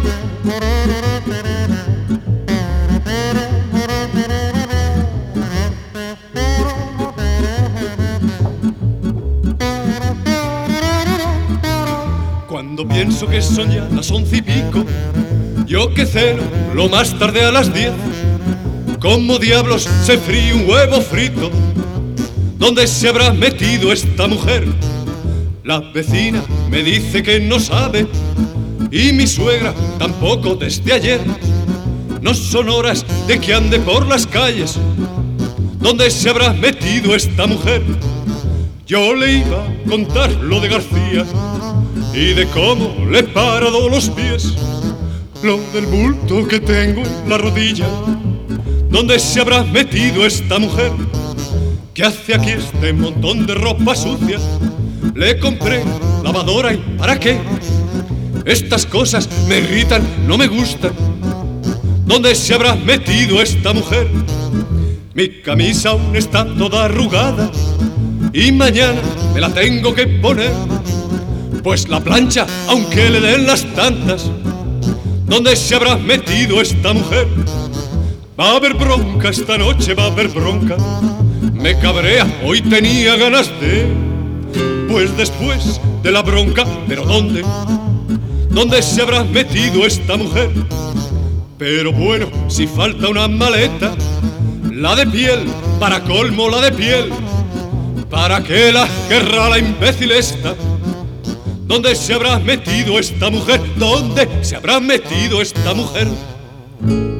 Cuando pienso que son ya las 11 y pico, yo que ceno lo más tarde a las 10, ¿cómo diablos se fríe un huevo frito? ¿Dónde se habrá metido esta mujer? La vecina me dice que no sabe, y mi suegra tampoco desde ayer. No son horas de que ande por las calles. ¿Dónde se habrá metido esta mujer? Yo le iba a contar lo de García y de cómo le he parado los pies, lo del bulto que tengo en la rodilla. ¿Dónde se habrá metido esta mujer? ¿Qué hace aquí este montón de ropa sucia? Le compré lavadora y ¿para qué? Estas cosas me irritan, no me gustan. ¿Dónde se habrá metido esta mujer? Mi camisa aún está toda arrugada y mañana me la tengo que poner, pues la plancha, aunque le den las tantas. ¿Dónde se habrá metido esta mujer? Va a haber bronca esta noche, va a haber bronca. Me cabrea, hoy tenía ganas de, pues después de la bronca, ¿pero dónde? ¿Dónde se habrá metido esta mujer? Pero bueno, si falta una maleta, la de piel, para colmo la de piel. ¿Para qué la querrá la imbécil esta? ¿Dónde se habrá metido esta mujer? ¿Dónde se habrá metido esta mujer?